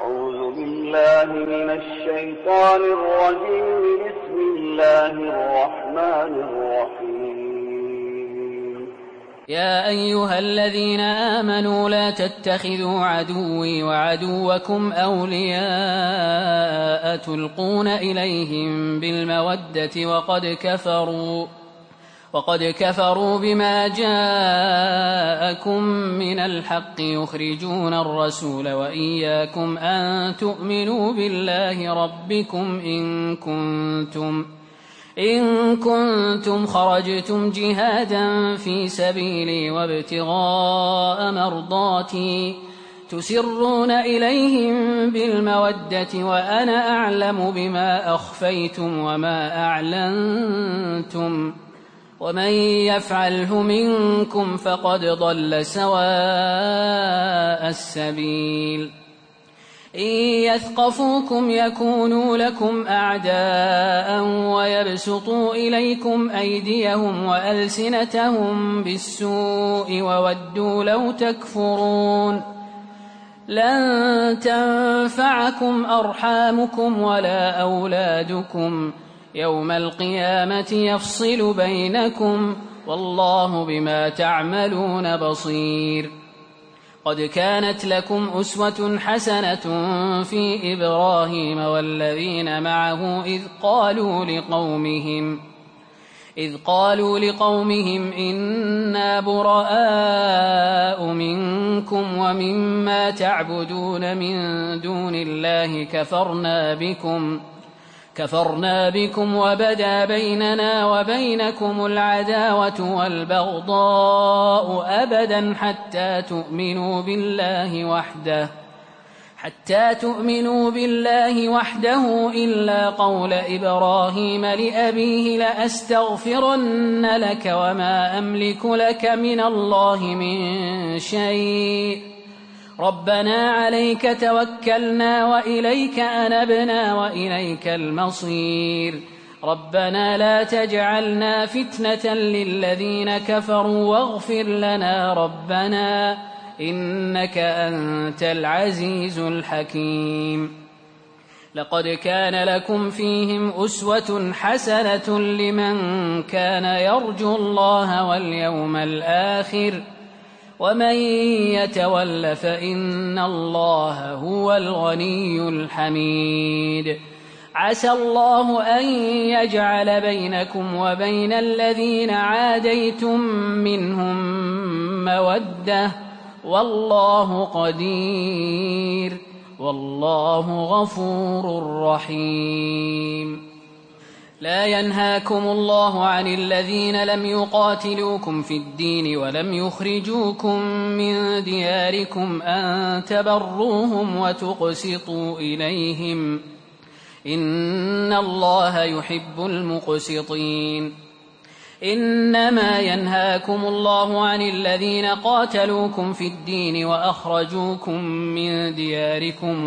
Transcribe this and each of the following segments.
أعوذ بالله من الشيطان الرجيم. بسم الله الرحمن الرحيم. يا أيها الذين آمنوا لا تتخذوا عدوي وعدوكم أولياء تلقون إليهم بالمودة وقد كفروا بما جاءكم من الحق يخرجون الرسول وإياكم أن تؤمنوا بالله ربكم إن كنتم خرجتم جهادا في سبيلي وابتغاء مرضاتي تسرون إليهم بالمودة وأنا أعلم بما أخفيتم وما أعلنتم ومن يفعله منكم فقد ضل سواء السبيل. إن يثقفوكم يكونوا لكم أعداء ويبسطوا إليكم أيديهم وألسنتهم بالسوء وودوا لو تكفرون. لن تنفعكم أرحامكم ولا أولادكم يوم القيامة يفصل بينكم والله بما تعملون بصير. قد كانت لكم أسوة حسنة في إبراهيم والذين معه إذ قالوا لقومهم إنا براء منكم ومما تعبدون من دون الله كفرنا بكم وبدا بيننا وبينكم العداوة والبغضاء أبدا حتى تؤمنوا بالله وحده إلا قول إبراهيم لأبيه لأستغفرن لك وما أملك لك من الله من شيء ربنا عليك توكلنا وإليك أنبنا وإليك المصير ربنا لا تجعلنا فتنة للذين كفروا واغفر لنا ربنا إنك أنت العزيز الحكيم. لقد كان لكم فيهم أسوة حسنة لمن كان يرجو الله واليوم الآخر ومن يتول فإن الله هو الغني الحميد. عسى الله أن يجعل بينكم وبين الذين عاديتم منهم مودة والله قدير والله غفور رحيم. لا ينهاكم الله عن الذين لم يقاتلوكم في الدين ولم يخرجوكم من دياركم أن تبروهم وتقسطوا إليهم إن الله يحب المقسطين. إنما ينهاكم الله عن الذين قاتلوكم في الدين وأخرجوكم من دياركم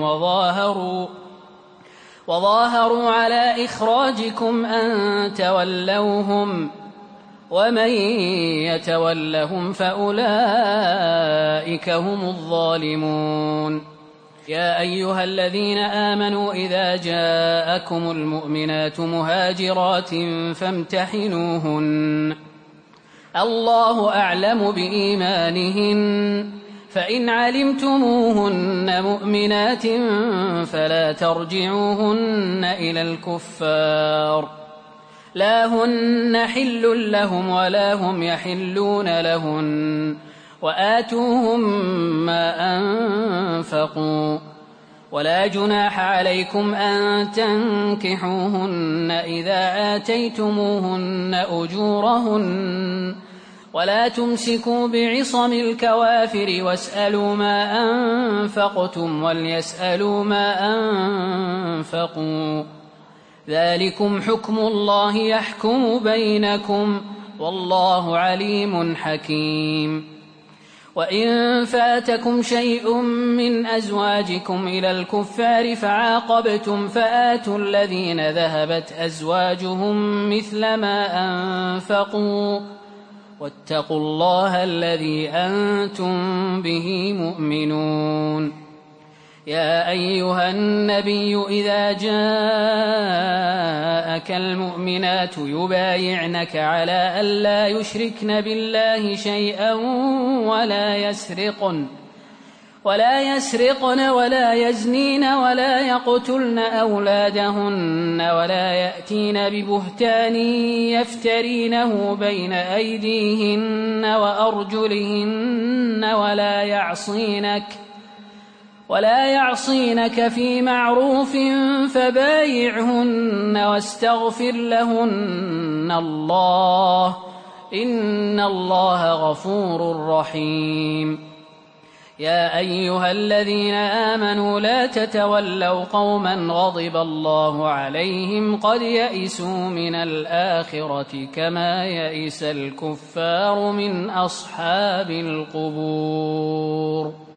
وظاهروا على إخراجكم أن تولوهم ومن يتولهم فأولئك هم الظالمون. يا أيها الذين آمنوا إذا جاءكم المؤمنات مهاجرات فامتحنوهن الله أعلم بإيمانهن فإن علمتموهن مؤمنات فلا ترجعوهن إلى الكفار لا هن حل لهم ولا هم يحلون لهن وآتوهم ما أنفقوا ولا جناح عليكم أن تنكحوهن إذا آتيتموهن أجورهن ولا تمسكوا بعصم الكوافر واسألوا ما أنفقتم وليسألوا ما أنفقوا ذلكم حكم الله يحكم بينكم والله عليم حكيم. وإن فاتكم شيء من أزواجكم إلى الكفار فعاقبتم فآتوا الذين ذهبت أزواجهم مثل ما أنفقوا واتقوا الله الذي أنتم به مؤمنون. يا أيها النبي إذا جاءك المؤمنات يبايعنك على ألا يشركن بالله شيئا ولا يسرقن ولا يزنين ولا يقتلن أولادهن ولا يأتين ببهتان يفترينه بين أيديهن وأرجلهن ولا يعصينك في معروف فبايعهن واستغفر لهن الله إن الله غفور رحيم. يا أيها الذين آمنوا لا تتولوا قوما غضب الله عليهم قد يئسوا من الآخرة كما يئس الكفار من أصحاب القبور.